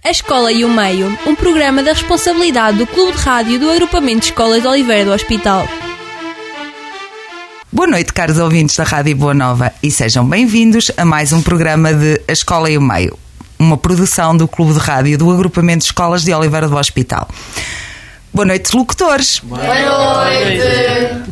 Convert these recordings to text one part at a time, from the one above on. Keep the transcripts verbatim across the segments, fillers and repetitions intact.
A Escola e o Meio, um programa da responsabilidade do Clube de Rádio do Agrupamento de Escolas de Oliveira do Hospital. Boa noite, caros ouvintes da Rádio Boa Nova, e sejam bem-vindos a mais um programa de A Escola e o Meio, uma produção do Clube de Rádio do Agrupamento de Escolas de Oliveira do Hospital. Boa noite, locutores! Boa noite!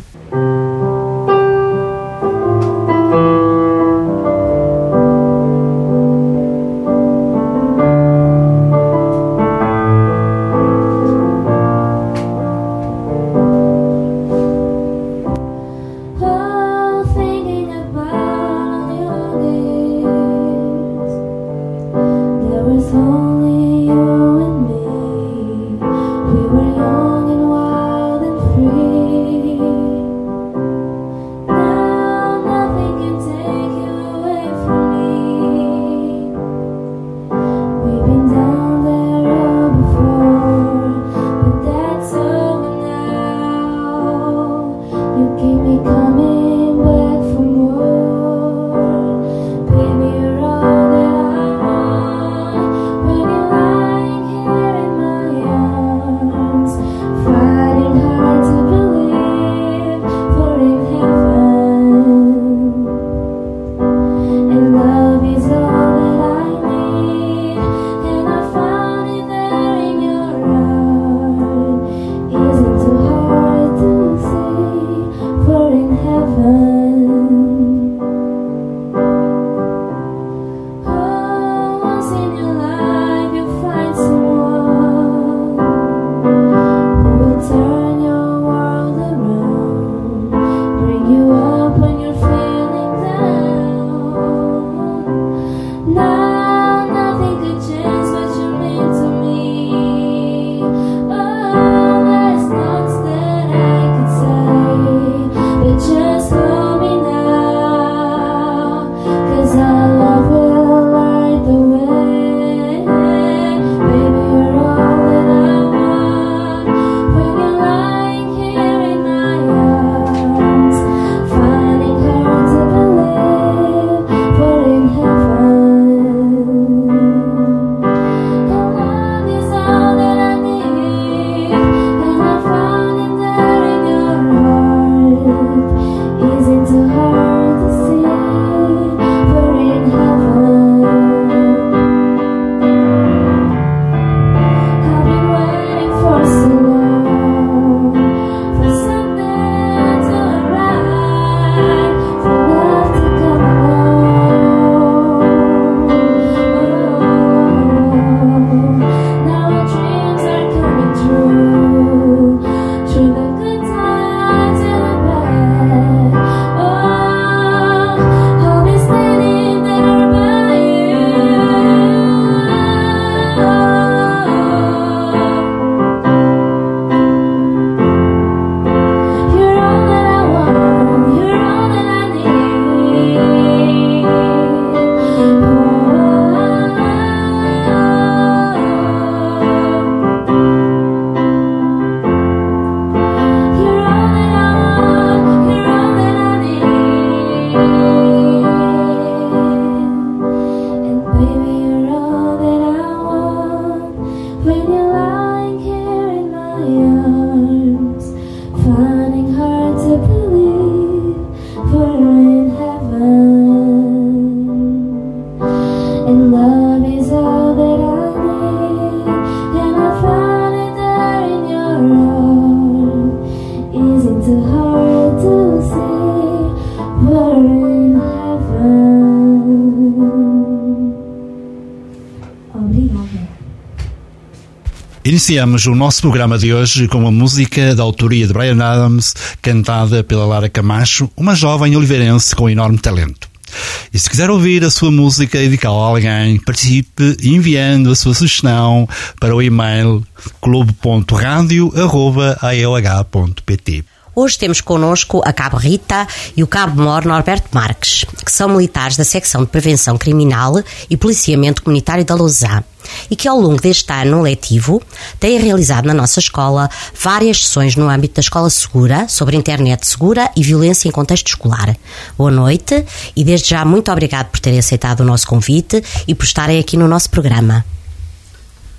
Iniciamos o nosso programa de hoje com uma música da autoria de Bryan Adams, cantada pela Lara Camacho, uma jovem oliveirense com enorme talento. E se quiser ouvir a sua música e dedicá-la a alguém, participe enviando a sua sugestão para o e-mail clube ponto radio arroba a e o h ponto p t. Hoje temos connosco a Cabo Rita e o Cabo-Mor Norberto Marques, que são militares da Secção de Prevenção Criminal e Policiamento Comunitário da Lousã, e que ao longo deste ano letivo têm realizado na nossa escola várias sessões no âmbito da Escola Segura, sobre internet segura e violência em contexto escolar. Boa noite e desde já muito obrigado por terem aceitado o nosso convite e por estarem aqui no nosso programa.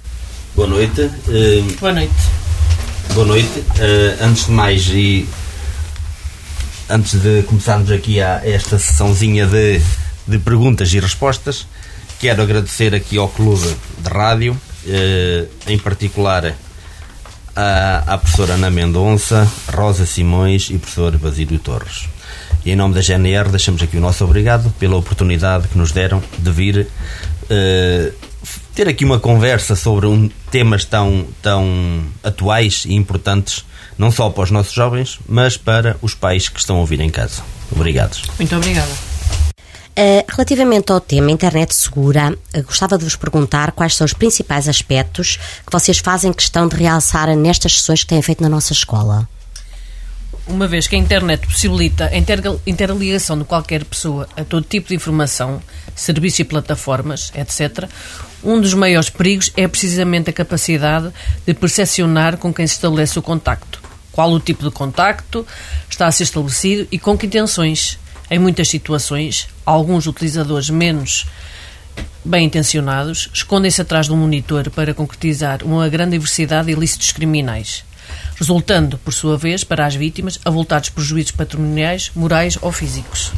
Boa noite. Uh, Boa noite. Boa noite. Uh, antes de mais, e antes de começarmos aqui a esta sessãozinha de, de perguntas e respostas, quero agradecer aqui ao Clube de Rádio, uh, em particular à, à professora Ana Mendonça, Rosa Simões e professor Basílio Torres. E em nome da G N R deixamos aqui o nosso obrigado pela oportunidade que nos deram de vir uh, ter aqui uma conversa sobre um, temas tão, tão atuais e importantes, não só para os nossos jovens, mas para os pais que estão a ouvir em casa. Obrigados. Muito obrigada. Uh, relativamente ao tema internet segura, uh, gostava de vos perguntar quais são os principais aspectos que vocês fazem questão de realçar nestas sessões que têm feito na nossa escola. Uma vez que a internet possibilita a inter- interligação de qualquer pessoa a todo tipo de informação, serviços e plataformas, etcétera, um dos maiores perigos é precisamente a capacidade de percepcionar com quem se estabelece o contacto. Qual o tipo de contacto está a ser estabelecido e com que intenções. Em muitas situações, alguns utilizadores menos bem intencionados escondem-se atrás de um monitor para concretizar uma grande diversidade de ilícitos criminais, resultando, por sua vez, para as vítimas, avultados prejuízos patrimoniais, morais ou físicos.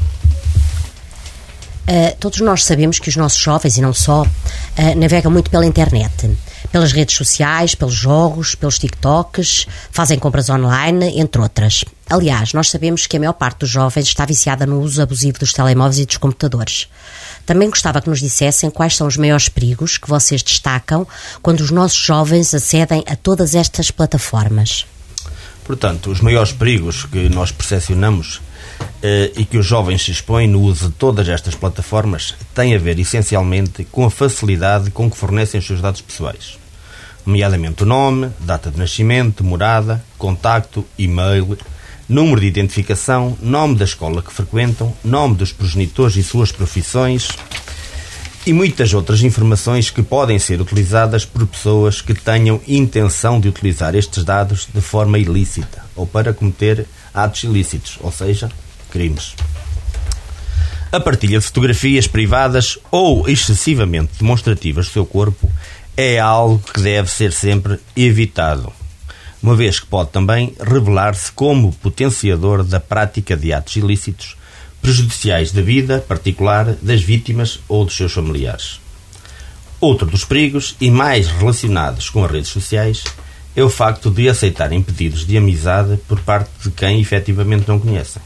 Uh, todos nós sabemos que os nossos jovens, e não só, uh, navegam muito pela internet, pelas redes sociais, pelos jogos, pelos TikToks, fazem compras online, entre outras. Aliás, nós sabemos que a maior parte dos jovens está viciada no uso abusivo dos telemóveis e dos computadores. Também gostava que nos dissessem quais são os maiores perigos que vocês destacam quando os nossos jovens acedem a todas estas plataformas. Portanto, os maiores perigos que nós percepcionamos eh, e que os jovens se expõem no uso de todas estas plataformas têm a ver, essencialmente, com a facilidade com que fornecem os seus dados pessoais, nomeadamente o nome, data de nascimento, morada, contacto, e-mail, número de identificação, nome da escola que frequentam, nome dos progenitores e suas profissões e muitas outras informações que podem ser utilizadas por pessoas que tenham intenção de utilizar estes dados de forma ilícita ou para cometer atos ilícitos, ou seja, crimes. A partilha de fotografias privadas ou excessivamente demonstrativas do seu corpo é algo que deve ser sempre evitado, uma vez que pode também revelar-se como potenciador da prática de atos ilícitos prejudiciais da vida particular das vítimas ou dos seus familiares. Outro dos perigos, e mais relacionados com as redes sociais, é o facto de aceitarem pedidos de amizade por parte de quem efetivamente não conhecem.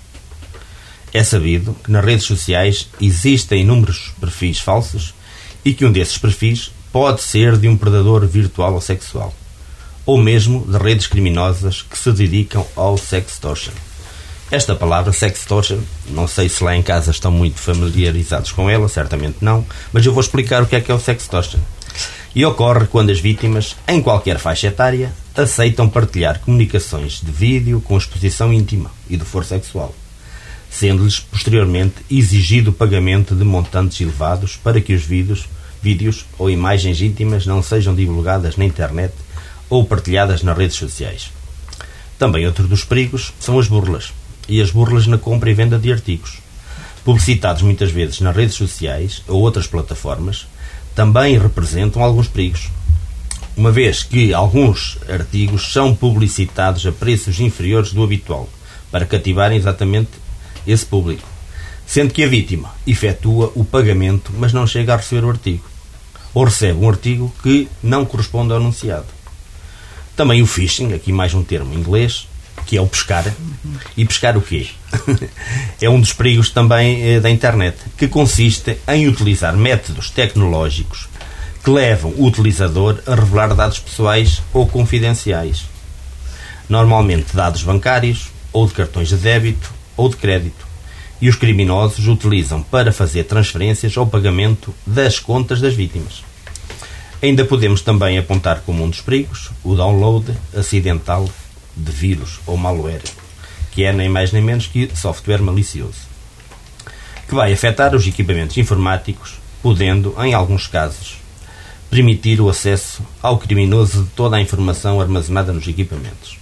É sabido que nas redes sociais existem inúmeros perfis falsos e que um desses perfis pode ser de um predador virtual ou sexual, ou mesmo de redes criminosas que se dedicam ao sextortion. Esta palavra, sextortion, não sei se lá em casa estão muito familiarizados com ela, certamente não, mas eu vou explicar o que é que é o sextortion. E ocorre quando as vítimas, em qualquer faixa etária, aceitam partilhar comunicações de vídeo com exposição íntima e de foro sexual, sendo-lhes posteriormente exigido o pagamento de montantes elevados para que os vídeos, vídeos ou imagens íntimas não sejam divulgadas na internet ou partilhadas nas redes sociais. Também outro dos perigos são as burlas, e as burlas na compra e venda de artigos, publicitados muitas vezes nas redes sociais ou outras plataformas, também representam alguns perigos, uma vez que alguns artigos são publicitados a preços inferiores do habitual, para cativarem exatamente esse público, sendo que a vítima efetua o pagamento, mas não chega a receber o artigo, ou recebe um artigo que não corresponde ao anunciado. Também o phishing, aqui mais um termo em inglês, que é o pescar. E pescar o quê? É um dos perigos também eh, da internet, que consiste em utilizar métodos tecnológicos que levam o utilizador a revelar dados pessoais ou confidenciais, normalmente dados bancários, ou de cartões de débito ou de crédito, e os criminosos utilizam para fazer transferências ou pagamento das contas das vítimas. Ainda podemos também apontar como um dos perigos o download acidental de vírus ou malware, que é nem mais nem menos que software malicioso, que vai afetar os equipamentos informáticos, podendo, em alguns casos, permitir o acesso ao criminoso de toda a informação armazenada nos equipamentos.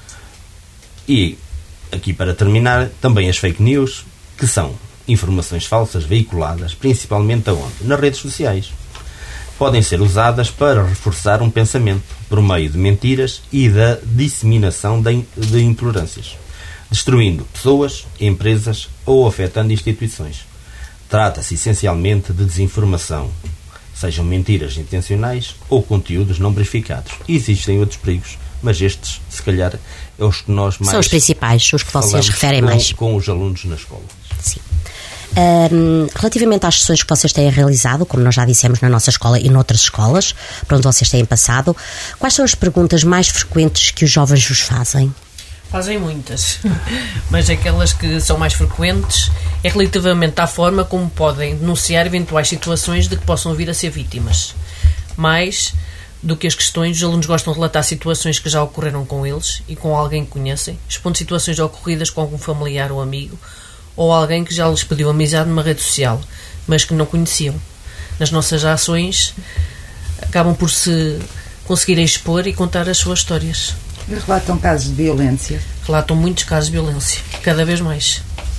E, aqui para terminar, também as fake news, que são informações falsas veiculadas, principalmente aonde? Nas redes sociais, podem ser usadas para reforçar um pensamento por meio de mentiras e da disseminação de intolerâncias, destruindo pessoas, empresas ou afetando instituições. Trata-se essencialmente de desinformação, sejam mentiras intencionais ou conteúdos não verificados. Existem outros perigos, mas estes, se calhar, é os que nós mais... São os principais, os que vocês referem com, mais. Com os alunos na escola. Sim. Um, relativamente às sessões que vocês têm realizado, como nós já dissemos na nossa escola e noutras escolas, para onde vocês têm passado, quais são as perguntas mais frequentes que os jovens vos fazem? Fazem muitas, mas aquelas que são mais frequentes é relativamente à forma como podem denunciar eventuais situações de que possam vir a ser vítimas. Mais do que as questões, os alunos gostam de relatar situações que já ocorreram com eles e com alguém que conhecem, expondo situações ocorridas com algum familiar ou amigo, ou alguém que já lhes pediu amizade numa rede social, mas que não conheciam. Nas nossas ações, acabam por se conseguirem expor e contar as suas histórias. E relatam casos de violência? Relatam muitos casos de violência, cada vez mais.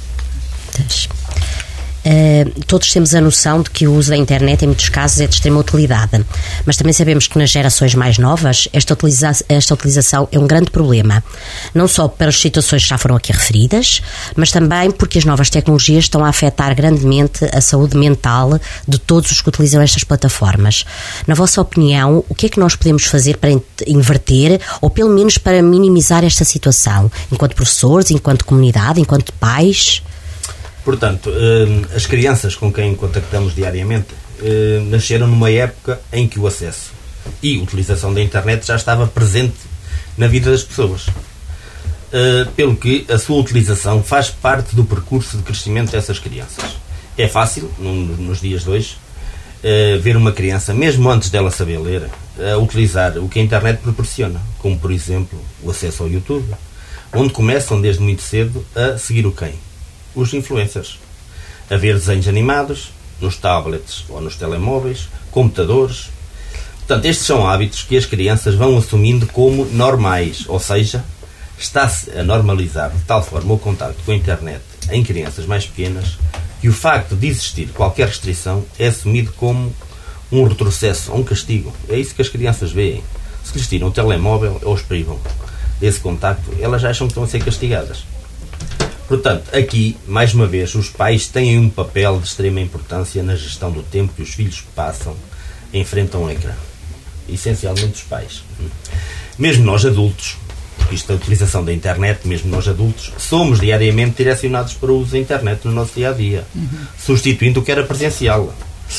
Uh, todos temos a noção de que o uso da internet em muitos casos é de extrema utilidade, mas também sabemos que nas gerações mais novas esta, utiliza esta utilização é um grande problema, não só pelas situações que já foram aqui referidas, mas também porque as novas tecnologias estão a afetar grandemente a saúde mental de todos os que utilizam estas plataformas. Na vossa opinião, o que é que nós podemos fazer para inverter ou pelo menos para minimizar esta situação, enquanto professores, enquanto comunidade, enquanto pais? Portanto, as crianças com quem contactamos diariamente nasceram numa época em que o acesso e a utilização da internet já estava presente na vida das pessoas. Pelo que a sua utilização faz parte do percurso de crescimento dessas crianças. É fácil, nos dias de hoje, ver uma criança, mesmo antes dela saber ler, a utilizar o que a internet proporciona, como, por exemplo, o acesso ao YouTube, onde começam desde muito cedo a seguir o quem? Os influencers, a ver desenhos animados nos tablets ou nos telemóveis, computadores. Portanto, estes são hábitos que as crianças vão assumindo como normais, ou seja, está-se a normalizar de tal forma o contacto com a internet em crianças mais pequenas que o facto de existir qualquer restrição é assumido como um retrocesso, um castigo. É isso que as crianças veem. Se lhes tiram o telemóvel ou os privam desse contacto, elas já acham que estão a ser castigadas. Portanto, aqui, mais uma vez, os pais têm um papel de extrema importância na gestão do tempo que os filhos passam em frente a um ecrã. Essencialmente os pais. Mesmo nós adultos, porque isto é a utilização da internet, mesmo nós adultos, somos diariamente direcionados para o uso da internet no nosso dia-a-dia, uhum. substituindo o que era presencial,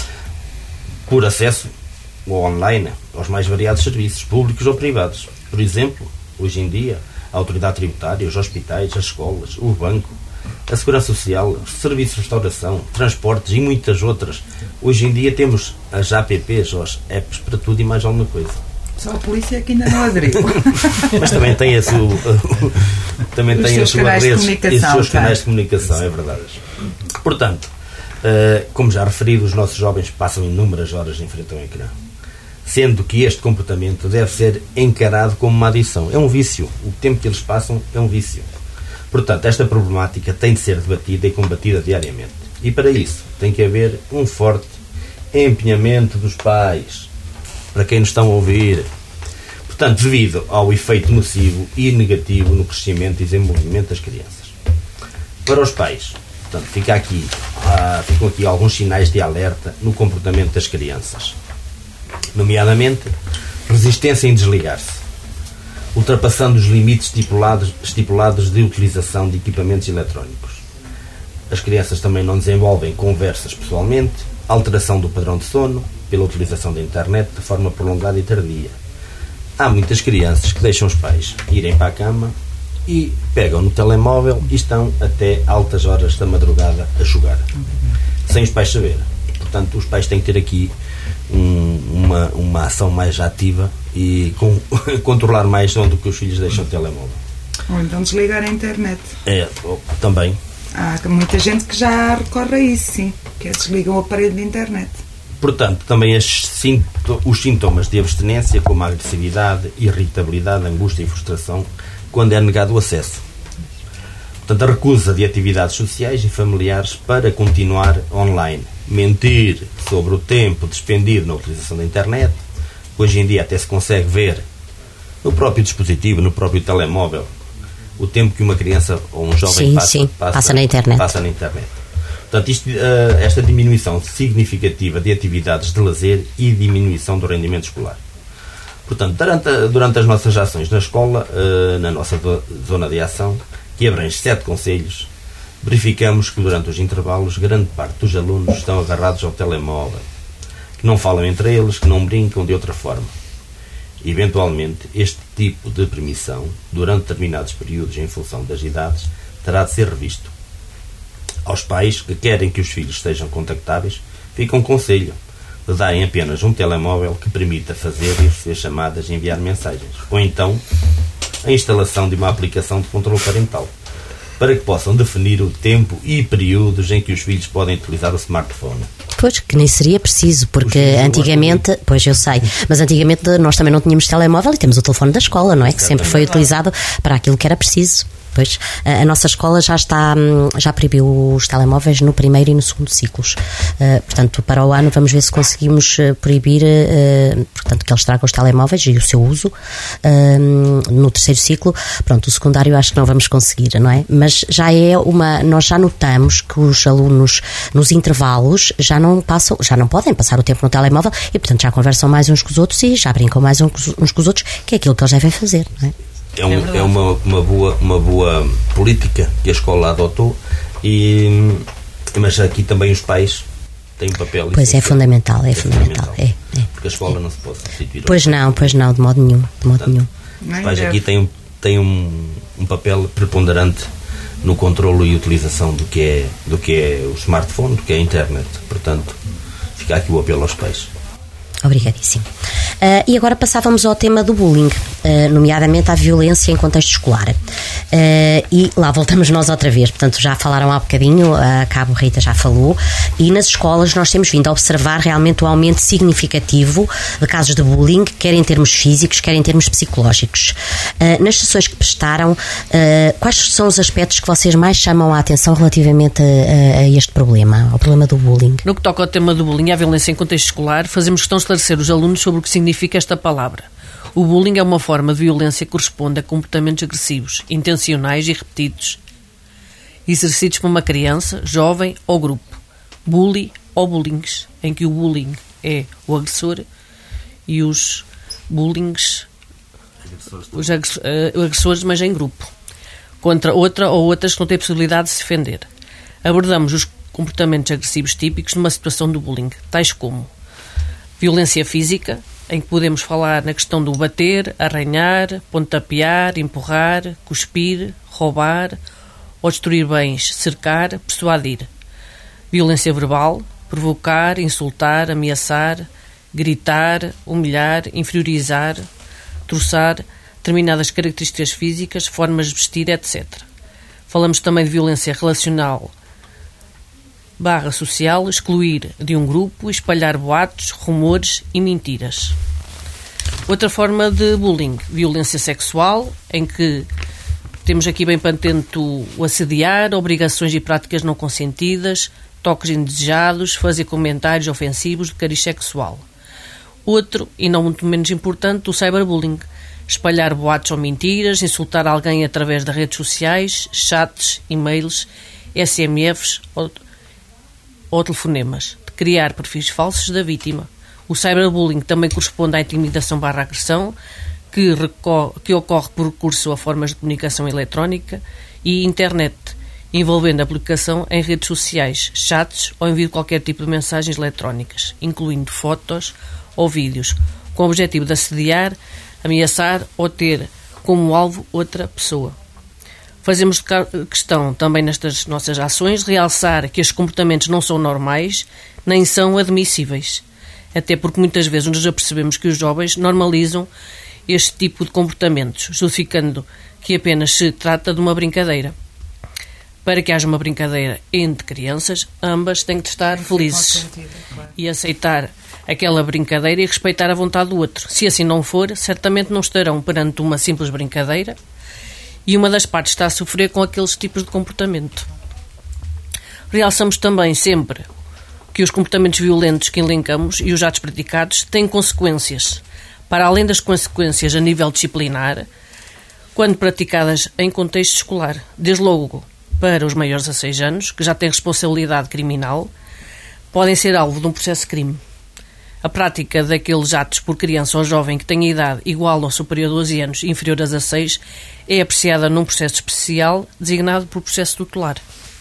por acesso ao online aos mais variados serviços, públicos ou privados. Por exemplo, hoje em dia, a autoridade tributária, os hospitais, as escolas, o banco, a segurança social, os serviços de restauração, transportes e muitas outras. Hoje em dia temos as apps ou as apps para tudo e mais alguma coisa. Só a polícia que ainda não aderiu. Mas também tem a sua, também tem as suas redes e os seus canais de comunicação, é verdade. Portanto, como já referido, os nossos jovens passam inúmeras horas em frente ao ecrã, sendo que este comportamento deve ser encarado como uma adição. É um vício. O tempo que eles passam é um vício. Portanto, esta problemática tem de ser debatida e combatida diariamente. E para isso tem que haver um forte empenhamento dos pais, para quem nos estão a ouvir. Portanto, devido ao efeito nocivo e negativo no crescimento e desenvolvimento das crianças. Para os pais, portanto, fica aqui, ah, ficam aqui alguns sinais de alerta no comportamento das crianças. Nomeadamente, resistência em desligar-se, ultrapassando os limites estipulados, estipulados de utilização de equipamentos eletrónicos. As crianças também não desenvolvem conversas pessoalmente, alteração do padrão de sono, pela utilização da internet de forma prolongada e tardia. Há muitas crianças que deixam os pais irem para a cama e pegam no telemóvel e estão até altas horas da madrugada a jogar, sem os pais saberem. Portanto, os pais têm que ter aqui Um, uma, uma ação mais ativa e com, controlar mais onde que os filhos deixam o telemóvel. Ou então desligar a internet. É, também. Há muita gente que já recorre a isso, sim, que é desligam o aparelho de internet. Portanto, também as, os sintomas de abstinência, como a agressividade, irritabilidade, angústia e frustração, quando é negado o acesso. Portanto, a recusa de atividades sociais e familiares para continuar online mentir sobre o tempo despendido na utilização da internet. Hoje em dia até se consegue ver no próprio dispositivo, no próprio telemóvel, o tempo que uma criança ou um jovem sim, passa, sim, passa, passa na internet. Passa na internet. Portanto, isto, esta diminuição significativa de atividades de lazer e diminuição do rendimento escolar. Portanto, durante, durante as nossas ações na escola, na nossa zona de ação, que abrange sete concelhos, verificamos que durante os intervalos grande parte dos alunos estão agarrados ao telemóvel, que não falam entre eles, que não brincam de outra forma. Eventualmente, este tipo de permissão, durante determinados períodos em função das idades, terá de ser revisto. Aos pais que querem que os filhos sejam contactáveis, fica um conselho de darem apenas um telemóvel que permita fazer e receber chamadas e enviar mensagens, ou então a instalação de uma aplicação de controle parental, para que possam definir o tempo e períodos em que os filhos podem utilizar o smartphone. Pois, que nem seria preciso, porque antigamente, pois eu sei, mas antigamente nós também não tínhamos telemóvel e temos o telefone da escola, não é? Que sempre foi utilizado para aquilo que era preciso. Pois, a nossa escola já está, já proibiu os telemóveis no primeiro e no segundo ciclos. Uh, portanto, para o ano vamos ver se conseguimos proibir, uh, portanto, que eles tragam os telemóveis e o seu uso uh, no terceiro ciclo. Pronto, o secundário acho que não vamos conseguir, não é? Mas já é uma, nós já notamos que os alunos nos intervalos já não passam, já não podem passar o tempo no telemóvel e, portanto, já conversam mais uns com os outros e já brincam mais uns, uns com os outros, que é aquilo que eles devem fazer, não é? É, um, é uma, uma, boa, uma boa política que a escola adotou, e, mas aqui também os pais têm um papel. Pois é, fundamental, é, é fundamental. fundamental. É, é. Porque a escola é. não se pode substituir. Pois não, pois não, de modo nenhum. De modo Portanto, nenhum. Os pais aqui têm, têm um, um papel preponderante no controlo e utilização do que, é, do que é o smartphone, do que é a internet. Portanto, fica aqui o apelo aos pais. Obrigadíssimo. Uh, e agora passávamos ao tema do bullying, uh, nomeadamente à violência em contexto escolar. Uh, e lá voltamos nós outra vez, portanto já falaram há bocadinho, a Cabo Rita já falou, e nas escolas nós temos vindo a observar realmente um aumento significativo de casos de bullying, quer em termos físicos, quer em termos psicológicos. Uh, nas sessões que prestaram, uh, quais são os aspectos que vocês mais chamam a atenção relativamente a, a este problema, ao problema do bullying? No que toca ao tema do bullying e à violência em contexto escolar, fazemos questão de esclarecer os alunos sobre o que significa esta palavra. O bullying é uma forma de violência que corresponde a comportamentos agressivos, intencionais e repetidos, exercidos por uma criança, jovem ou grupo. Bully ou bullings, em que o bullying é o agressor e os bullings, os agressores, mas em grupo, contra outra ou outras que não têm possibilidade de se defender. Abordamos os comportamentos agressivos típicos numa situação do bullying, tais como violência física, em que podemos falar na questão do bater, arranhar, pontapear, empurrar, cuspir, roubar ou destruir bens, cercar, persuadir. Violência verbal, provocar, insultar, ameaçar, gritar, humilhar, inferiorizar, troçar determinadas características físicas, formas de vestir, etcétera. Falamos também de violência relacional barra social, excluir de um grupo, espalhar boatos, rumores e mentiras. Outra forma de bullying, violência sexual, em que temos aqui bem patente o assediar, obrigações e práticas não consentidas, toques indesejados, fazer comentários ofensivos de cariz sexual. Outro, e não muito menos importante, o cyberbullying, espalhar boatos ou mentiras, insultar alguém através das redes sociais, chats, e-mails, S M Fs ou ou telefonemas, de criar perfis falsos da vítima. O cyberbullying também corresponde à intimidação barra agressão, que, recorre, que ocorre por recurso a formas de comunicação eletrónica e internet, envolvendo a publicação em redes sociais, chats ou envio de qualquer tipo de mensagens eletrónicas, incluindo fotos ou vídeos, com o objetivo de assediar, ameaçar ou ter como alvo outra pessoa. Fazemos questão também nestas nossas ações de realçar que estes comportamentos não são normais nem são admissíveis, até porque muitas vezes nos apercebemos que os jovens normalizam este tipo de comportamentos, justificando que apenas se trata de uma brincadeira. Para que haja uma brincadeira entre crianças, ambas têm que estar felizes e aceitar aquela brincadeira e respeitar a vontade do outro. Se assim não for, certamente não estarão perante uma simples brincadeira e uma das partes está a sofrer com aqueles tipos de comportamento. Realçamos também sempre que os comportamentos violentos que elencamos e os atos praticados têm consequências, para além das consequências a nível disciplinar, quando praticadas em contexto escolar, desde logo para os maiores de dezasseis anos, que já têm responsabilidade criminal, podem ser alvo de um processo de crime. A prática daqueles atos por criança ou jovem que tenha idade igual ou superior a doze anos e inferior a dezasseis é apreciada num processo especial designado por processo tutelar.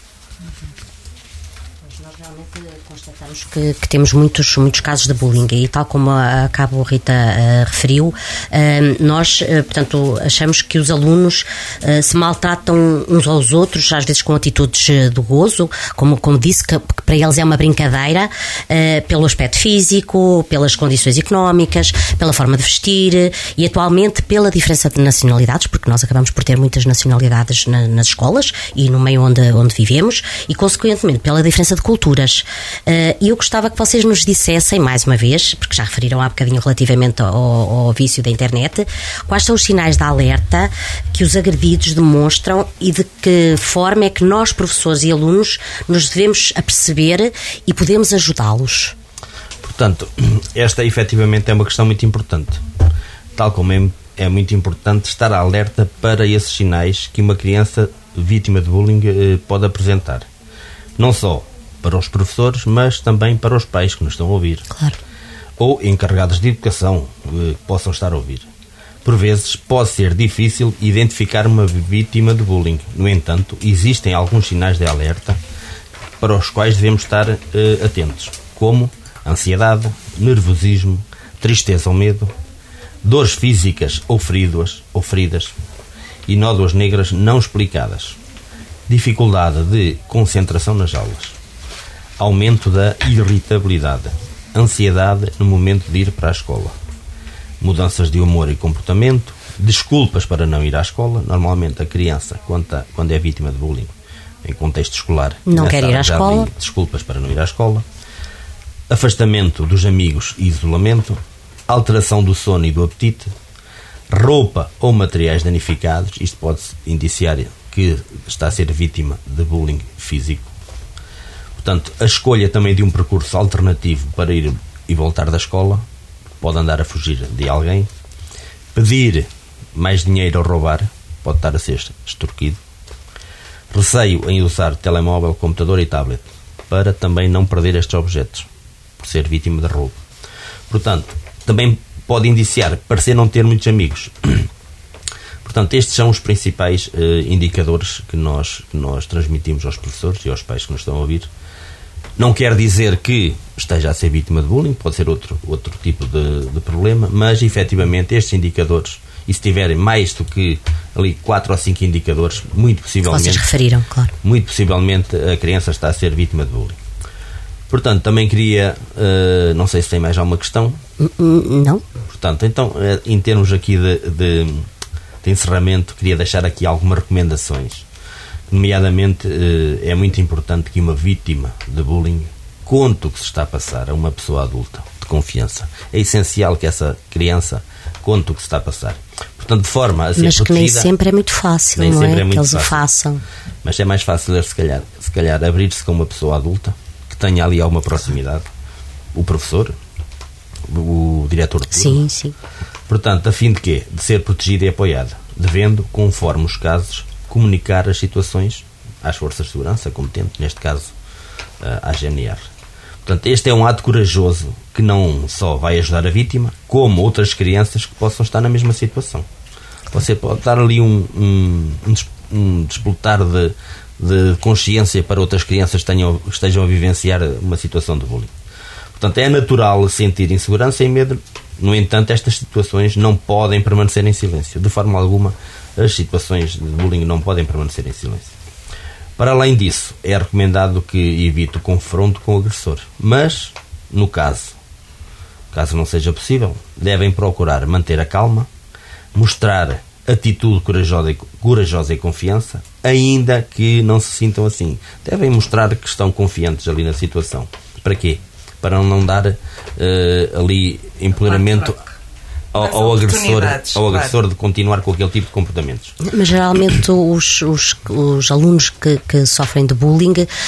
Constatamos que, que temos muitos, muitos casos de bullying e, tal como a, a Cabo Rita uh, referiu, uh, nós, uh, portanto, achamos que os alunos uh, se maltratam uns aos outros, às vezes com atitudes uh, de gozo, como, como disse, que, que para eles é uma brincadeira, uh, pelo aspecto físico, pelas condições económicas, pela forma de vestir e, atualmente, pela diferença de nacionalidades, porque nós acabamos por ter muitas nacionalidades na, nas escolas e no meio onde, onde vivemos e, consequentemente, pela diferença de culturas. E uh, eu gostava que vocês nos dissessem, mais uma vez, porque já referiram há bocadinho relativamente ao, ao vício da internet, quais são os sinais de alerta que os agredidos demonstram e de que forma é que nós, professores e alunos, nos devemos aperceber e podemos ajudá-los. Portanto, esta efetivamente é uma questão muito importante. Tal como é, é muito importante estar alerta para esses sinais que uma criança vítima de bullying eh, pode apresentar. Não só para os professores, mas também para os pais que nos estão a ouvir. Claro. Ou encarregados de educação que possam estar a ouvir. Por vezes pode ser difícil identificar uma vítima de bullying. No entanto, existem alguns sinais de alerta para os quais devemos estar uh, atentos, como ansiedade, nervosismo, tristeza ou medo, dores físicas ou feridas, ou feridas e nódoas negras não explicadas, dificuldade de concentração nas aulas, aumento da irritabilidade, ansiedade no momento de ir para a escola, mudanças de humor e comportamento, desculpas para não ir à escola. Normalmente a criança, quando, tá, quando é vítima de bullying em contexto escolar, não quer ir à escola, desculpas para não ir à escola, afastamento dos amigos e isolamento, alteração do sono e do apetite, roupa ou materiais danificados. Isto pode indiciar que está a ser vítima de bullying físico. Portanto, a escolha também de um percurso alternativo para ir e voltar da escola, pode andar a fugir de alguém, pedir mais dinheiro ou roubar, pode estar a ser extorquido, receio em usar telemóvel, computador e tablet, para também não perder estes objetos, por ser vítima de roubo. Portanto, também pode indiciar parecer não ter muitos amigos. Portanto, estes são os principais uh, indicadores que nós, que nós transmitimos aos professores e aos pais que nos estão a ouvir. Não quer dizer que esteja a ser vítima de bullying, pode ser outro, outro tipo de, de problema, mas efetivamente estes indicadores, e se tiverem mais do que ali quatro ou cinco indicadores, muito possivelmente, vocês referiram, claro, muito possivelmente a criança está a ser vítima de bullying. Portanto, também queria, uh, não sei se tem mais alguma questão. Não. Portanto, então, uh, em termos aqui de, de, de encerramento, queria deixar aqui algumas recomendações. Nomeadamente, é muito importante que uma vítima de bullying conte o que se está a passar a uma pessoa adulta de confiança. É essencial que essa criança conte o que se está a passar. Portanto, de forma a ser mas protegida... Mas que nem sempre é muito fácil, nem não sempre é? é muito que eles fácil. o façam. Mas é mais fácil, se calhar, se calhar abrir-se com uma pessoa adulta que tenha ali alguma proximidade. O professor, o diretor de turma. Sim, sim. Portanto, a fim de quê? De ser protegida e apoiada, devendo, conforme os casos, comunicar as situações às forças de segurança competentes, neste caso à G N R. Portanto, este é um ato corajoso que não só vai ajudar a vítima, como outras crianças que possam estar na mesma situação. Você pode dar ali um, um, um despertar de, de consciência para outras crianças que tenham, estejam a vivenciar uma situação de bullying. Portanto, é natural sentir insegurança e medo. No entanto, estas situações não podem permanecer em silêncio. De forma alguma, as situações de bullying não podem permanecer em silêncio. Para além disso, é recomendado que evite o confronto com o agressor. Mas, no caso, caso não seja possível, devem procurar manter a calma, mostrar atitude corajosa e, corajosa e confiança, ainda que não se sintam assim. Devem mostrar que estão confiantes ali na situação. Para quê? Para não dar uh, ali empoderamento ao, ao agressor, ao agressor claro. de continuar com aquele tipo de comportamentos. Mas geralmente os, os, os alunos que, que sofrem de bullying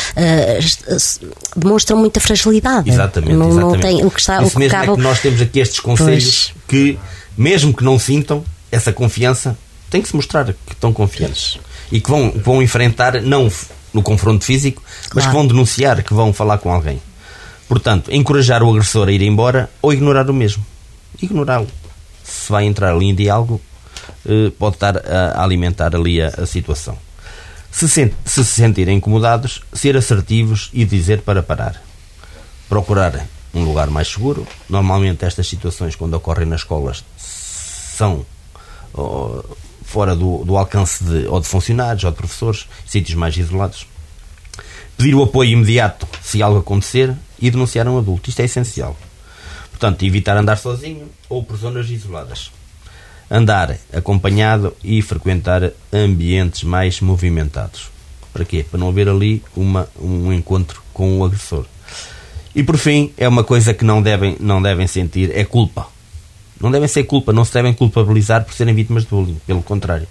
uh, demonstram muita fragilidade. Exatamente, não, exatamente. Não tem, o que está, Isso o que mesmo acaba... é que nós temos aqui estes conselhos Pois. que, mesmo que não sintam essa confiança, tem que se mostrar que estão confiantes e que vão, vão enfrentar, não no confronto físico, mas Claro. que vão denunciar, que vão falar com alguém. Portanto, encorajar o agressor a ir embora ou ignorar o mesmo. Ignorá-lo. Se vai entrar ali em diálogo, pode estar a alimentar ali a, a situação. Se, sent, se se sentirem incomodados, ser assertivos e dizer para parar. Procurar um lugar mais seguro. Normalmente estas situações, quando ocorrem nas escolas, são oh, fora do, do alcance de, ou de funcionários ou de professores, sítios mais isolados. Pedir o apoio imediato se algo acontecer e denunciar um adulto. Isto é essencial. Portanto, evitar andar sozinho ou por zonas isoladas. Andar acompanhado e frequentar ambientes mais movimentados. Para quê? Para não haver ali uma, um encontro com o agressor. E por fim, é uma coisa que não devem, não devem sentir, é culpa. Não devem ser culpa, não se devem culpabilizar por serem vítimas de bullying. Pelo contrário.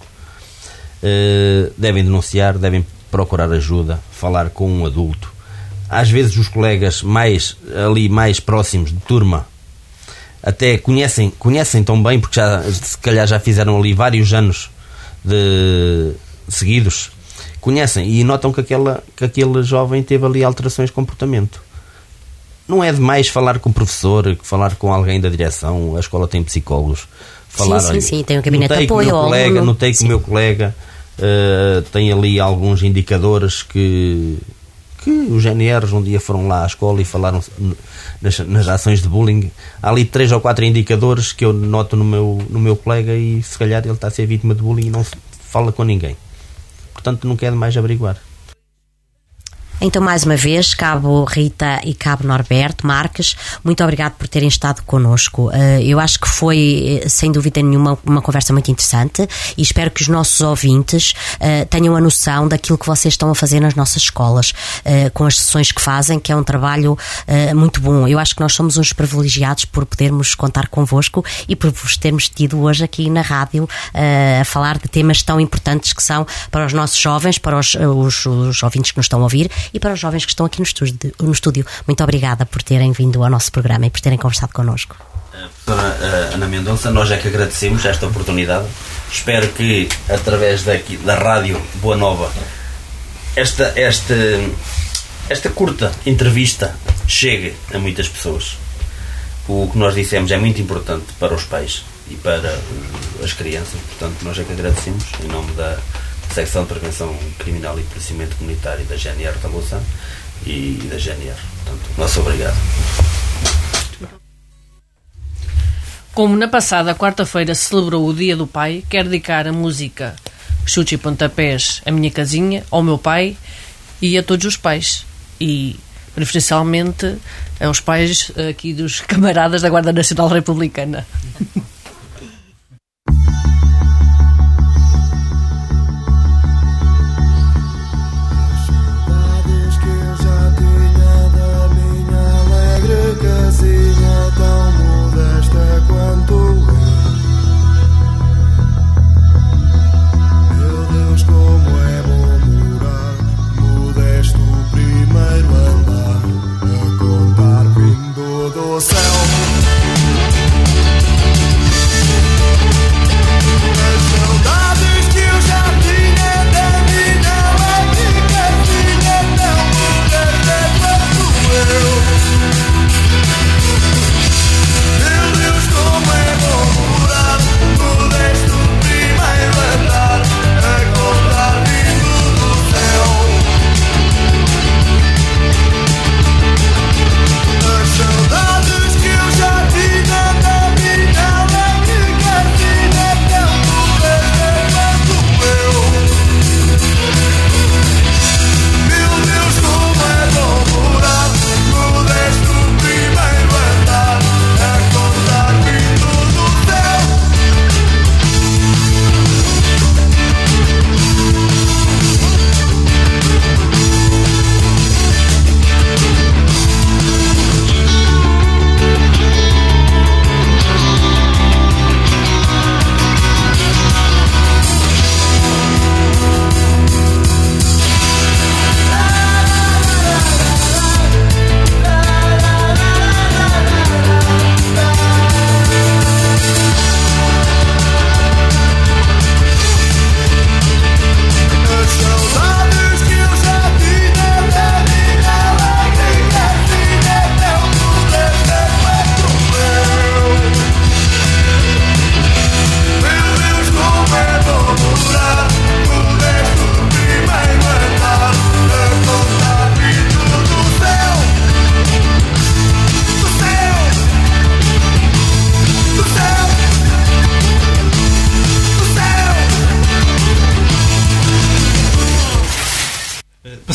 Uh, devem denunciar, devem procurar ajuda, falar com um adulto. Às vezes os colegas mais, ali mais próximos de turma até conhecem, conhecem tão bem, porque já, se calhar já fizeram ali vários anos de, seguidos, conhecem e notam que, aquela, que aquele jovem teve ali alterações de comportamento. Não é demais falar com o professor, falar com alguém da direção, a escola tem psicólogos. Falar, sim, sim, olha, sim, tem um gabinete de notei apoio. Que o meu colega, aluno. notei que Sim. o meu colega uh, tem ali alguns indicadores que... que os G N Rs um dia foram lá à escola e falaram nas, nas ações de bullying. Há ali três ou quatro indicadores que eu noto no meu, no meu colega e se calhar ele está a ser vítima de bullying e não se fala com ninguém. Portanto, não quer mais averiguar. Então, mais uma vez, Cabo Rita e Cabo Norberto Marques, muito obrigado por terem estado connosco. Eu acho que foi, sem dúvida nenhuma, uma conversa muito interessante e espero que os nossos ouvintes tenham a noção daquilo que vocês estão a fazer nas nossas escolas, com as sessões que fazem, que é um trabalho muito bom. Eu acho que nós somos uns privilegiados por podermos contar convosco e por vos termos tido hoje aqui na rádio a falar de temas tão importantes que são para os nossos jovens, para os, os, os ouvintes que nos estão a ouvir e para os jovens que estão aqui no estúdio, no estúdio. Muito obrigada por terem vindo ao nosso programa e por terem conversado connosco. A professora Ana Mendonça, nós é que agradecemos esta oportunidade. Espero que, através daqui, da Rádio Boa Nova, esta, esta, esta curta entrevista chegue a muitas pessoas. O que nós dissemos é muito importante para os pais e para as crianças. Portanto, nós é que agradecemos, em nome da Secção de Prevenção Criminal e Policiamento Comunitário da G N R da Louçã e da G N R. Portanto, nosso obrigado. Como na passada quarta-feira se celebrou o Dia do Pai, quero dedicar a música Chutes e Pontapés, A Minha Casinha, ao meu pai e a todos os pais. E, preferencialmente, aos pais aqui dos camaradas da Guarda Nacional Republicana. Do céu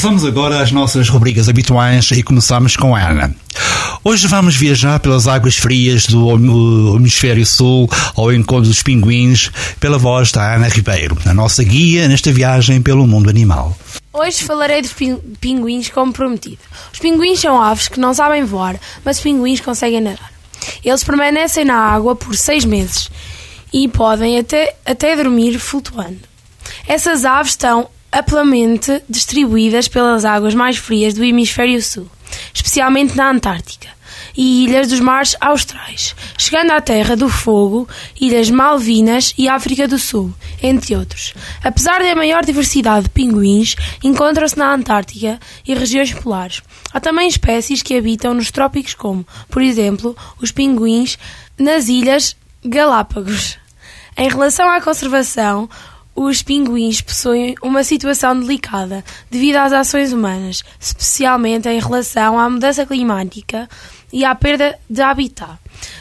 Passamos agora às nossas rubricas habituais e começamos com a Ana. Hoje vamos viajar pelas águas frias do Hemisfério Sul ao encontro dos pinguins pela voz da Ana Ribeiro, a nossa guia nesta viagem pelo mundo animal. Hoje falarei dos pinguins como prometido. Os pinguins são aves que não sabem voar, mas os pinguins conseguem nadar. Eles permanecem na água por seis meses e podem até, até dormir flutuando. Essas aves estão amplamente distribuídas pelas águas mais frias do Hemisfério Sul, especialmente na Antártica e ilhas dos mares austrais, chegando à Terra do Fogo, Ilhas Malvinas e África do Sul, entre outros. Apesar da maior diversidade de pinguins, encontram-se na Antártica e regiões polares. Há também espécies que habitam nos trópicos, como, por exemplo, os pinguins nas Ilhas Galápagos. Em relação à conservação, os pinguins possuem uma situação delicada devido às ações humanas, especialmente em relação à mudança climática e à perda de habitat.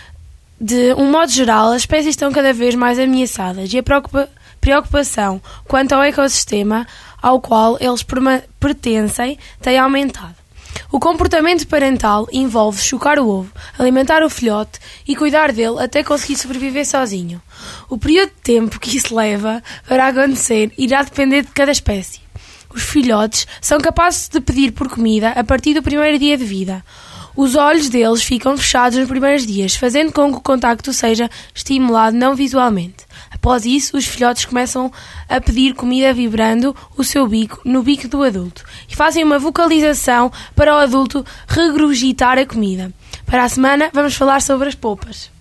De um modo geral, as espécies estão cada vez mais ameaçadas e a preocupação quanto ao ecossistema ao qual eles pertencem tem aumentado. O comportamento parental envolve chocar o ovo, alimentar o filhote e cuidar dele até conseguir sobreviver sozinho. O período de tempo que isso leva para acontecer irá depender de cada espécie. Os filhotes são capazes de pedir por comida a partir do primeiro dia de vida. Os olhos deles ficam fechados nos primeiros dias, fazendo com que o contacto seja estimulado não visualmente. Após isso, os filhotes começam a pedir comida vibrando o seu bico no bico do adulto e fazem uma vocalização para o adulto regurgitar a comida. Para a semana, vamos falar sobre as polpas.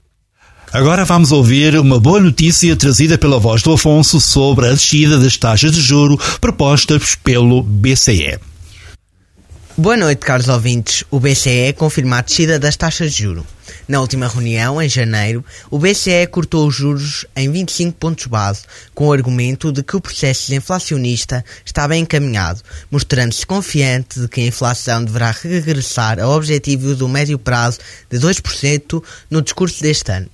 Agora vamos ouvir uma boa notícia trazida pela voz do Afonso sobre a descida das taxas de juro propostas pelo B C E. Boa noite, caros ouvintes. O B C E confirma a descida das taxas de juros. Na última reunião, em janeiro, o B C E cortou os juros em vinte e cinco pontos base, com o argumento de que o processo desinflacionista está bem encaminhado, mostrando-se confiante de que a inflação deverá regressar ao objetivo do médio prazo de dois por cento no discurso deste ano.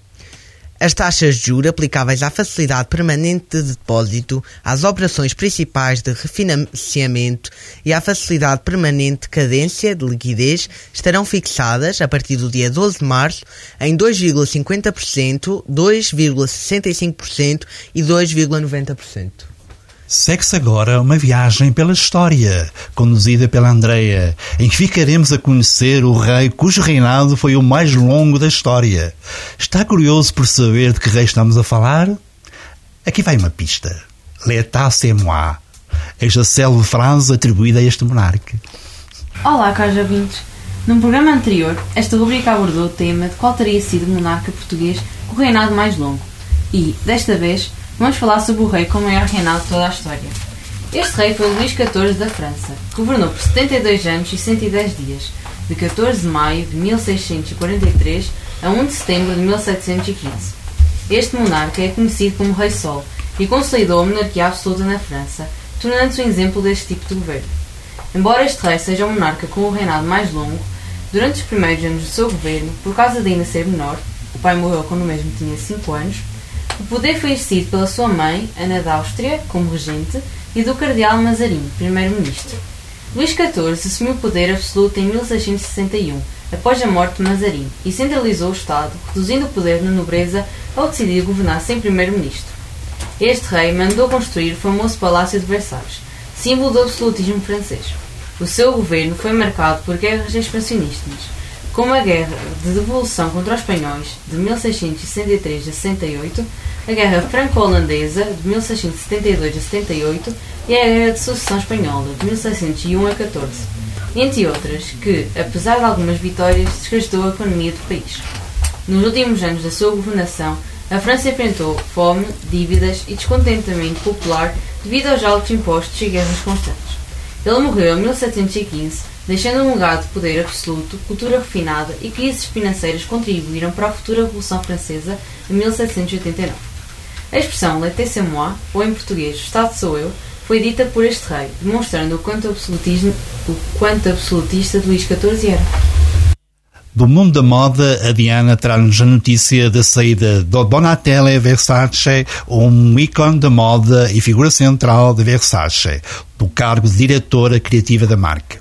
As taxas de juros aplicáveis à facilidade permanente de depósito, às operações principais de refinanciamento e à facilidade permanente de cadência de liquidez estarão fixadas, a partir do dia doze de março, em dois vírgula cinquenta por cento, dois vírgula sessenta e cinco por cento e dois vírgula noventa por cento. Segue-se agora uma viagem pela história, conduzida pela Andreia, em que ficaremos a conhecer o rei cujo reinado foi o mais longo da história. Está curioso por saber de que rei estamos a falar? Aqui vai uma pista. L'état c'est moi. Eis a célebre frase atribuída a este monarca. Olá, caros ouvintes. Num programa anterior, esta rubrica abordou o tema de qual teria sido o monarca português com o reinado mais longo. E, desta vez, vamos falar sobre o rei com o maior reinado de toda a história. Este rei foi Luís catorze da França, que governou por setenta e dois anos e cento e dez dias, de catorze de maio de mil seiscentos e quarenta e três a um de setembro de mil setecentos e quinze. Este monarca é conhecido como Rei Sol e consolidou a monarquia absoluta na França, tornando-se um exemplo deste tipo de governo. Embora este rei seja o monarca com o reinado mais longo, durante os primeiros anos do seu governo, por causa de ainda ser menor, o pai morreu quando o mesmo tinha cinco anos, o poder foi exercido pela sua mãe, Ana da Áustria, como regente, e do cardeal Mazarim, primeiro-ministro. Luís catorze assumiu o poder absoluto em mil seiscentos e sessenta e um, após a morte de Mazarim, e centralizou o Estado, reduzindo o poder na nobreza ao decidir governar sem primeiro-ministro. Este rei mandou construir o famoso Palácio de Versalhes, símbolo do absolutismo francês. O seu governo foi marcado por guerras expansionistas, como a Guerra de Devolução contra os Espanhóis, de mil seiscentos e sessenta e três a sessenta e oito, a Guerra Franco-Holandesa, de mil seiscentos e setenta e dois a setenta e oito, e a Guerra de Sucessão Espanhola, de mil seiscentos e um a catorze, entre outras, que, apesar de algumas vitórias, desgastou a economia do país. Nos últimos anos da sua governação, a França enfrentou fome, dívidas e descontentamento popular devido aos altos impostos e guerras constantes. Ele morreu em mil setecentos e quinze, deixando um legado de poder absoluto, cultura refinada e crises financeiras que contribuíram para a futura Revolução Francesa em mil setecentos e oitenta e nove. A expressão l'état c'est moi, ou em português, o Estado sou eu, foi dita por este rei, demonstrando o quanto, absolutismo, o quanto absolutista Luís catorze era. Do mundo da moda, a Diana traz-nos a notícia da saída de Donatella Versace, um ícone da moda e figura central de Versace, do cargo de diretora criativa da marca.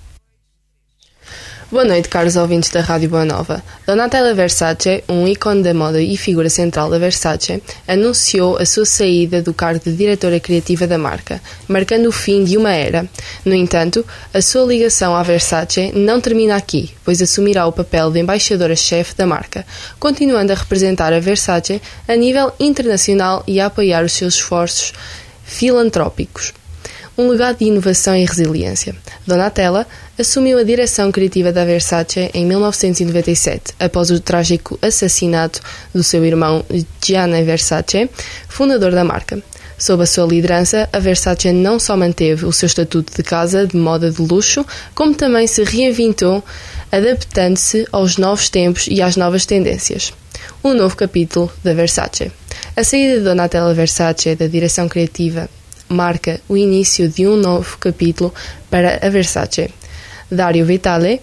Boa noite, caros ouvintes da Rádio Boa Nova. Donatella Versace, um ícone da moda e figura central da Versace, anunciou a sua saída do cargo de diretora criativa da marca, marcando o fim de uma era. No entanto, a sua ligação à Versace não termina aqui, pois assumirá o papel de embaixadora-chefe da marca, continuando a representar a Versace a nível internacional e a apoiar os seus esforços filantrópicos. Um legado de inovação e resiliência. Donatella assumiu a direção criativa da Versace em mil novecentos e noventa e sete, após o trágico assassinato do seu irmão Gianni Versace, fundador da marca. Sob a sua liderança, a Versace não só manteve o seu estatuto de casa de moda de luxo, como também se reinventou, adaptando-se aos novos tempos e às novas tendências. Um novo capítulo da Versace. A saída de Donatella Versace da direção criativa marca o início de um novo capítulo para a Versace. Dario Vitale,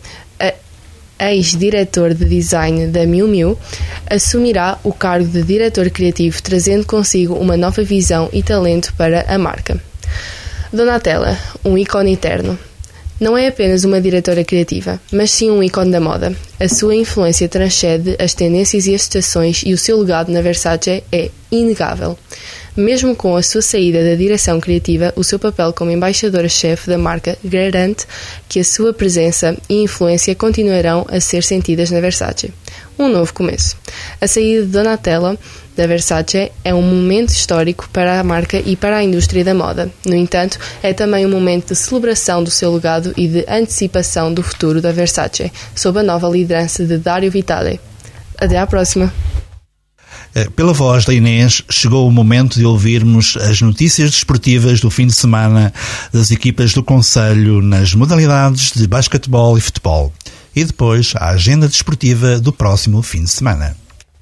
ex-diretor de design da Miu Miu, assumirá o cargo de diretor criativo, trazendo consigo uma nova visão e talento para a marca. Donatella, um ícone eterno. Não é apenas uma diretora criativa, mas sim um ícone da moda. A sua influência transcende as tendências e as estações e o seu legado na Versace é inegável. Mesmo com a sua saída da direção criativa, o seu papel como embaixadora-chefe da marca garante que a sua presença e influência continuarão a ser sentidas na Versace. Um novo começo. A saída de Donatella da Versace é um momento histórico para a marca e para a indústria da moda. No entanto, é também um momento de celebração do seu legado e de antecipação do futuro da Versace, sob a nova liderança de Dario Vitale. Até à próxima! Pela voz da Inês, chegou o momento de ouvirmos as notícias desportivas do fim de semana das equipas do Conselho nas modalidades de basquetebol e futebol. E depois a agenda desportiva do próximo fim de semana.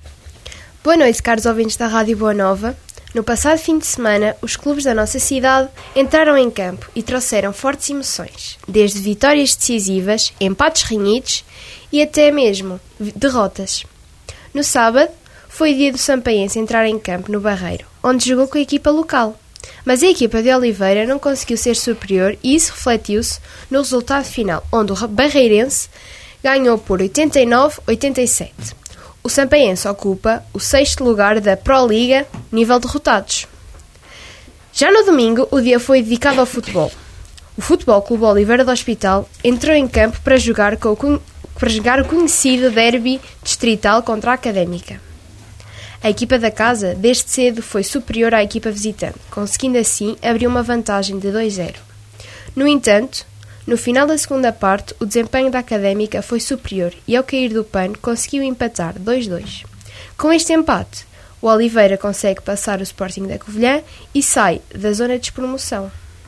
Boa noite, caros ouvintes da Rádio Boa Nova. No passado fim de semana, os clubes da nossa cidade entraram em campo e trouxeram fortes emoções, desde vitórias decisivas, empates renhidos e até mesmo derrotas. No sábado, foi dia do Sampaense entrar em campo no Barreiro, onde jogou com a equipa local. Mas a equipa de Oliveira não conseguiu ser superior e isso refletiu-se no resultado final, onde o Barreirense ganhou por oitenta e nove a oitenta e sete. O Sampaense ocupa o sexto lugar da Pro Liga, nível derrotados. Já no domingo, o dia foi dedicado ao futebol. O Futebol Clube Oliveira do Hospital entrou em campo para jogar, com o, para jogar o conhecido derby distrital contra a Académica. A equipa da casa, desde cedo, foi superior à equipa visitante, conseguindo assim abrir uma vantagem de dois a zero. No entanto, no final da segunda parte, o desempenho da Académica foi superior e, ao cair do pano, conseguiu empatar dois a dois. Com este empate, o Oliveira consegue passar o Sporting da Covilhã e sai da zona de despromoção.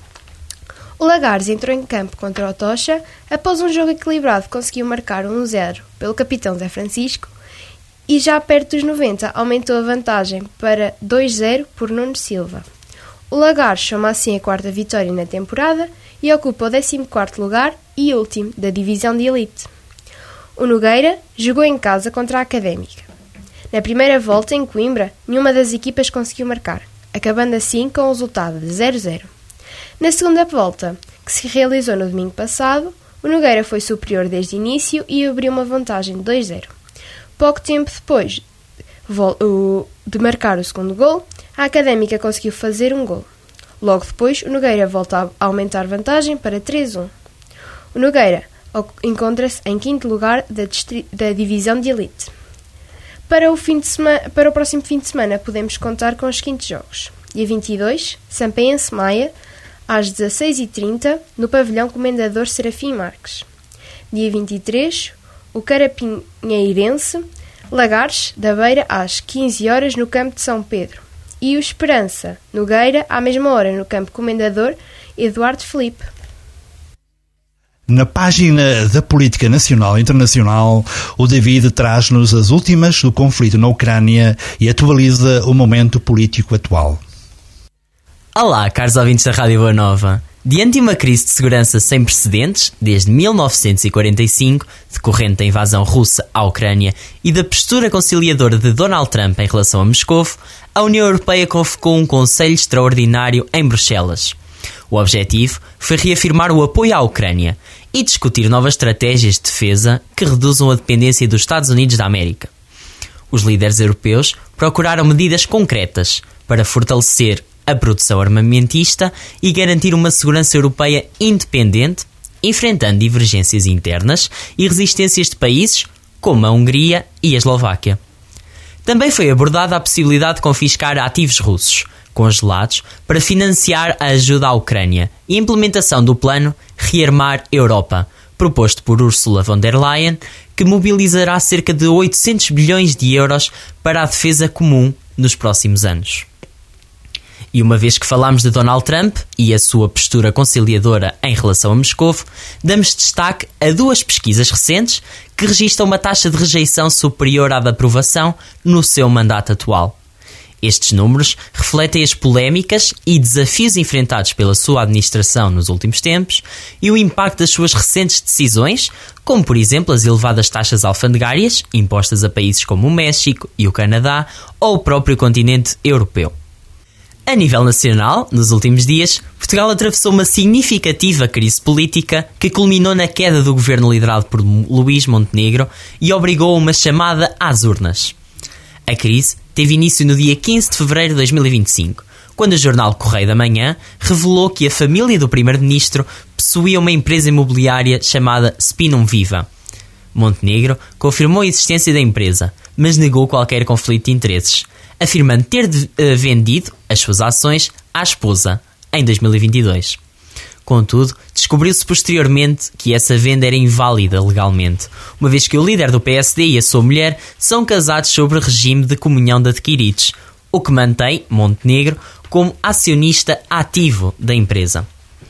O Lagares entrou em campo contra o Tocha, após um jogo equilibrado conseguiu marcar um a zero pelo capitão Zé Francisco, e já perto dos noventa aumentou a vantagem para dois a zero por Nuno Silva. O Lagares soma assim a quarta vitória na temporada e ocupa o décimo quarto lugar e último da divisão de elite. O Nogueira jogou em casa contra a Académica. Na primeira volta, em Coimbra, nenhuma das equipas conseguiu marcar, acabando assim com o resultado de zero a zero. Na segunda volta, que se realizou no domingo passado, o Nogueira foi superior desde o início e abriu uma vantagem de dois a zero. Pouco tempo depois de marcar o segundo gol, a Académica conseguiu fazer um gol. Logo depois, o Nogueira volta a aumentar vantagem para três a um. O Nogueira encontra-se em quinto lugar da, distri- da divisão de elite. Para o, fim de sema- para o próximo fim de semana, podemos contar com os seguintes jogos. Dia vinte e dois, Sampaense Maia, às dezasseis e trinta, no pavilhão Comendador Serafim Marques. Dia vinte e três, o Carapinheirense, Lagares da Beira, às quinze horas, no campo de São Pedro. E o Esperança Nogueira, à mesma hora, no campo Comendador Eduardo Filipe. Na página da política nacional e internacional, o David traz-nos as últimas do conflito na Ucrânia e atualiza o momento político atual. Olá, caros ouvintes da Rádio Boa Nova. Diante de uma crise de segurança sem precedentes, desde mil novecentos e quarenta e cinco, decorrente da invasão russa à Ucrânia e da postura conciliadora de Donald Trump em relação a Moscovo, a União Europeia convocou um Conselho Extraordinário em Bruxelas. O objetivo foi reafirmar o apoio à Ucrânia e discutir novas estratégias de defesa que reduzam a dependência dos Estados Unidos da América. Os líderes europeus procuraram medidas concretas para fortalecer a produção armamentista e garantir uma segurança europeia independente, enfrentando divergências internas e resistências de países como a Hungria e a Eslováquia. Também foi abordada a possibilidade de confiscar ativos russos congelados para financiar a ajuda à Ucrânia e a implementação do plano Rearmar Europa, proposto por Ursula von der Leyen, que mobilizará cerca de oitocentos bilhões de euros para a defesa comum nos próximos anos. E uma vez que falámos de Donald Trump e a sua postura conciliadora em relação a Moscovo, damos destaque a duas pesquisas recentes que registram uma taxa de rejeição superior à da aprovação no seu mandato atual. Estes números refletem as polémicas e desafios enfrentados pela sua administração nos últimos tempos e o impacto das suas recentes decisões, como por exemplo as elevadas taxas alfandegárias impostas a países como o México e o Canadá ou o próprio continente europeu. A nível nacional, nos últimos dias, Portugal atravessou uma significativa crise política que culminou na queda do governo liderado por Luís Montenegro e obrigou a uma chamada às urnas. A crise teve início no dia quinze de fevereiro de dois mil e vinte e cinco, quando o jornal Correio da Manhã revelou que a família do primeiro-ministro possuía uma empresa imobiliária chamada Spinum Viva. Montenegro confirmou a existência da empresa, mas negou qualquer conflito de interesses, afirmando ter de, uh, vendido as suas ações à esposa em dois mil e vinte e dois. Contudo, descobriu-se posteriormente que essa venda era inválida legalmente, uma vez que o líder do P S D e a sua mulher são casados sob regime de comunhão de adquiridos, o que mantém Montenegro como acionista ativo da empresa.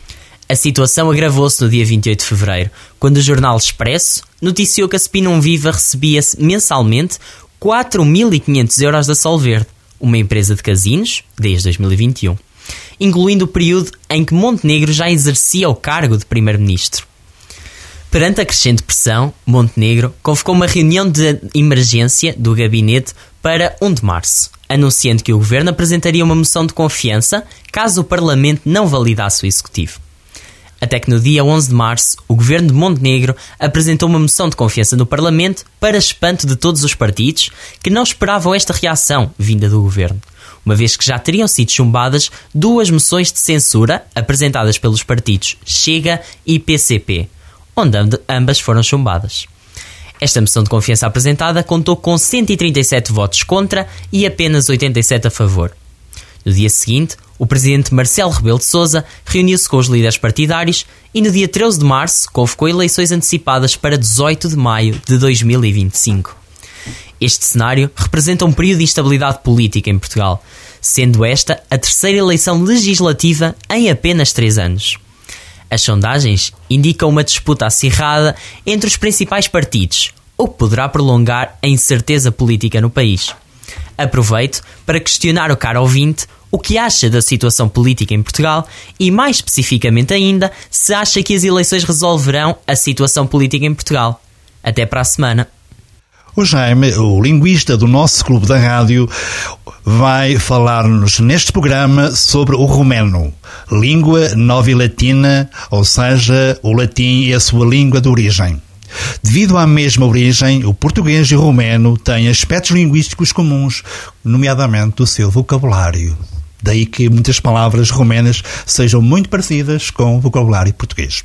A situação agravou-se no dia vinte e oito de fevereiro, quando o jornal Expresso noticiou que a Spinum Viva recebia mensalmente quatro mil e quinhentos euros da Solverde, uma empresa de casinos, desde dois mil e vinte e um, incluindo o período em que Montenegro já exercia o cargo de primeiro-ministro. Perante a crescente pressão, Montenegro convocou uma reunião de emergência do gabinete para um de março, anunciando que o governo apresentaria uma moção de confiança caso o Parlamento não validasse o executivo. Até que no dia onze de março, o governo de Montenegro apresentou uma moção de confiança no Parlamento para espanto de todos os partidos que não esperavam esta reação vinda do governo, uma vez que já teriam sido chumbadas duas moções de censura apresentadas pelos partidos Chega e P C P, onde ambas foram chumbadas. Esta moção de confiança apresentada contou com cento e trinta e sete votos contra e apenas oitenta e sete a favor. No dia seguinte, o presidente Marcelo Rebelo de Sousa reuniu-se com os líderes partidários e no dia treze de março convocou eleições antecipadas para dezoito de maio de dois mil e vinte e cinco. Este cenário representa um período de instabilidade política em Portugal, sendo esta a terceira eleição legislativa em apenas três anos. As sondagens indicam uma disputa acirrada entre os principais partidos, o que poderá prolongar a incerteza política no país. Aproveito para questionar o caro ouvinte o que acha da situação política em Portugal e, mais especificamente ainda, se acha que as eleições resolverão a situação política em Portugal. Até para a semana. O Jaime, o linguista do nosso clube da rádio, vai falar-nos neste programa sobre o romeno, língua nova e latina, ou seja, o latim e a sua língua de origem. Devido à mesma origem, o português e o romeno têm aspectos linguísticos comuns, nomeadamente o seu vocabulário. Daí que muitas palavras romenas sejam muito parecidas com o vocabulário português.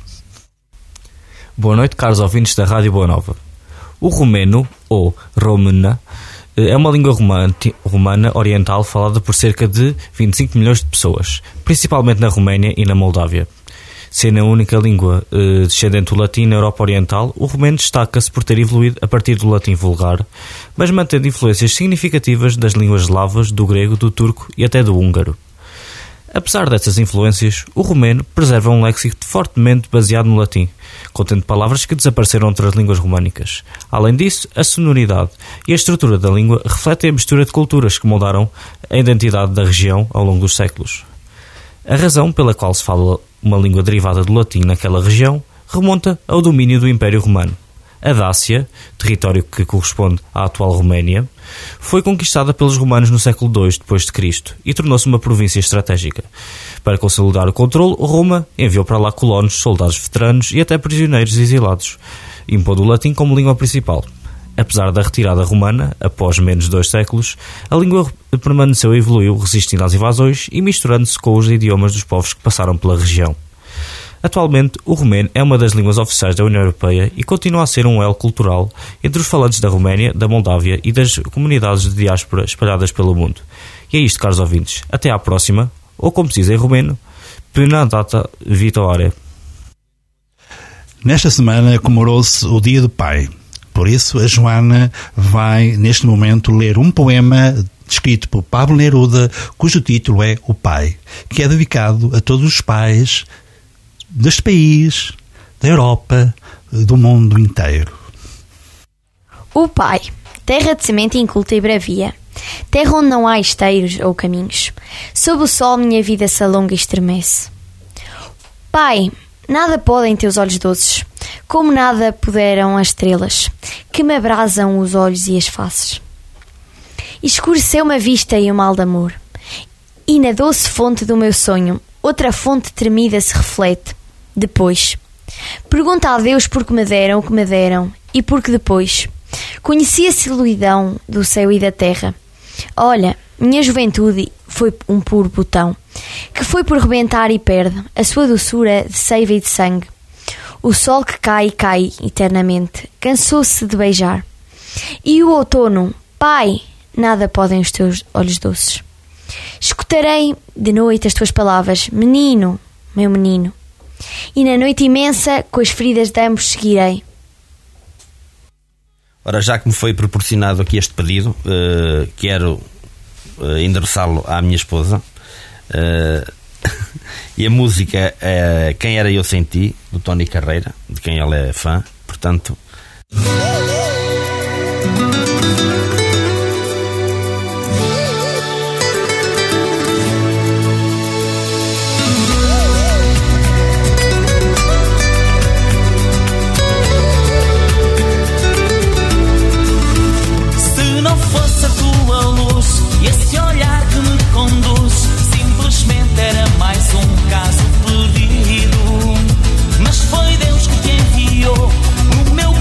Boa noite, caros ouvintes da Rádio Boa Nova. O romeno, ou romena, é uma língua romana oriental falada por cerca de vinte e cinco milhões de pessoas, principalmente na Roménia e na Moldávia. Sendo a única língua eh, descendente do latim na Europa Oriental, o romeno destaca-se por ter evoluído a partir do latim vulgar, mas mantendo influências significativas das línguas eslavas, do grego, do turco e até do húngaro. Apesar dessas influências, o romeno preserva um léxico fortemente baseado no latim, contendo palavras que desapareceram de outras línguas românicas. Além disso, a sonoridade e a estrutura da língua refletem a mistura de culturas que moldaram a identidade da região ao longo dos séculos. A razão pela qual se fala uma língua derivada do latim naquela região remonta ao domínio do Império Romano. A Dácia, território que corresponde à atual Roménia, foi conquistada pelos romanos no século dois depois de Cristo e tornou-se uma província estratégica. Para consolidar o controle, Roma enviou para lá colonos, soldados veteranos e até prisioneiros exilados, impondo o latim como língua principal. Apesar da retirada romana, após menos de dois séculos, a língua permaneceu e evoluiu, resistindo às invasões e misturando-se com os idiomas dos povos que passaram pela região. Atualmente, o romeno é uma das línguas oficiais da União Europeia e continua a ser um elo cultural entre os falantes da Roménia, da Moldávia e das comunidades de diáspora espalhadas pelo mundo. E é isto, caros ouvintes. Até à próxima, ou como se diz em romeno, până data viitoare. Nesta semana comemorou-se o Dia do Pai. Por isso, a Joana vai, neste momento, ler um poema escrito por Pablo Neruda, cujo título é O Pai, que é dedicado a todos os pais deste país, da Europa, do mundo inteiro. O Pai, terra de semente inculta e bravia, terra onde não há esteiros ou caminhos, sob o sol minha vida se alonga e estremece. Pai, nada podem teus olhos doces, como nada puderam as estrelas, que me abrasam os olhos e as faces. Escureceu-me a vista e o mal de amor, e na doce fonte do meu sonho, outra fonte tremida se reflete. Depois, pergunta a Deus por que me deram o que me deram, e porque depois conheci a solidão do céu e da terra. Olha, minha juventude foi um puro botão, que foi por rebentar e perde a sua doçura de seiva e de sangue. O sol que cai e cai eternamente, cansou-se de beijar. E o outono, Pai, nada podem os teus olhos doces. Escutarei de noite as tuas palavras, menino, meu menino, e na noite imensa com as feridas de ambos seguirei. Ora, já que me foi proporcionado aqui este pedido, uh, quero uh, endereçá-lo à minha esposa. Uh, e a música é Quem Era Eu Sem Ti, do Tony Carreira, de quem ela é fã. Portanto... Mas foi Deus que te enviou o meu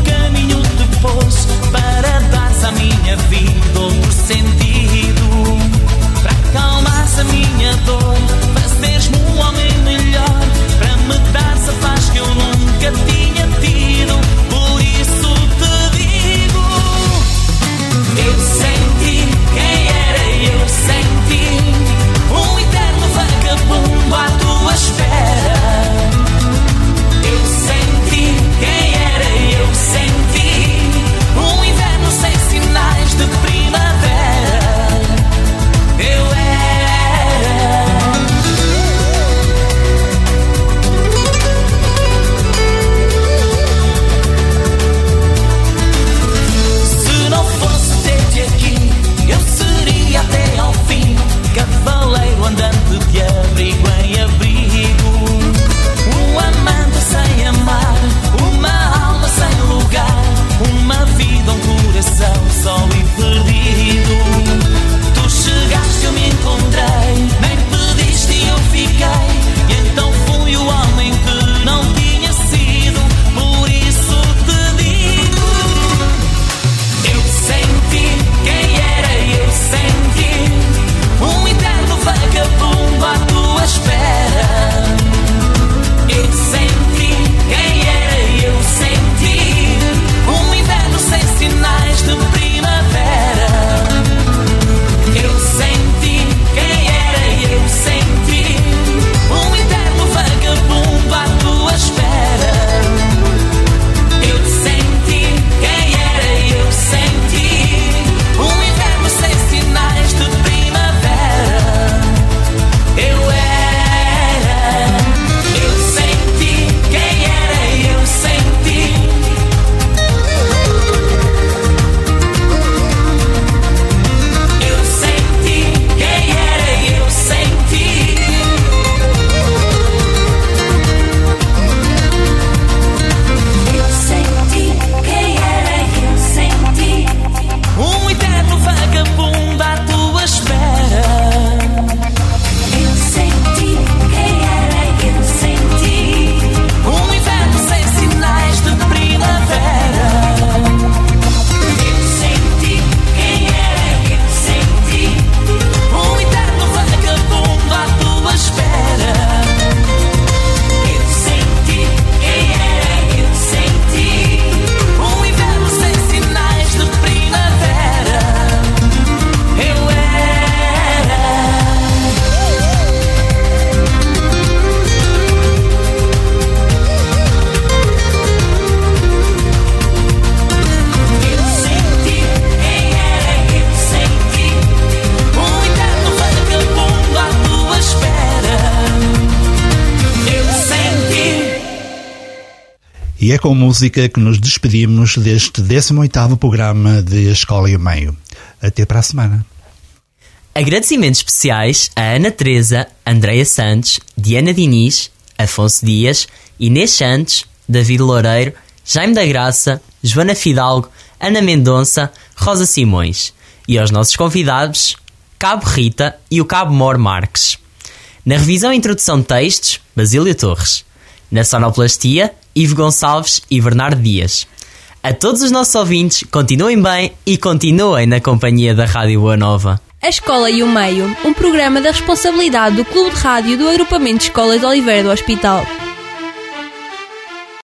E é com música que nos despedimos deste décimo oitavo programa de A Escola e o Meio. Até para a semana. Agradecimentos especiais a Ana Teresa, Andreia Santos, Diana Diniz, Afonso Dias, Inês Santos, David Loureiro, Jaime da Graça, Joana Fidalgo, Ana Mendonça, Rosa Simões e aos nossos convidados, Cabo Rita e o Cabo Mor Marques. Na revisão e introdução de textos, Basílio Torres. Na sonoplastia, Ivo Gonçalves e Bernardo Dias. A todos os nossos ouvintes, continuem bem e continuem na companhia da Rádio Boa Nova. A Escola e o Meio, um programa da responsabilidade do Clube de Rádio do Agrupamento de Escolas de Oliveira do Hospital.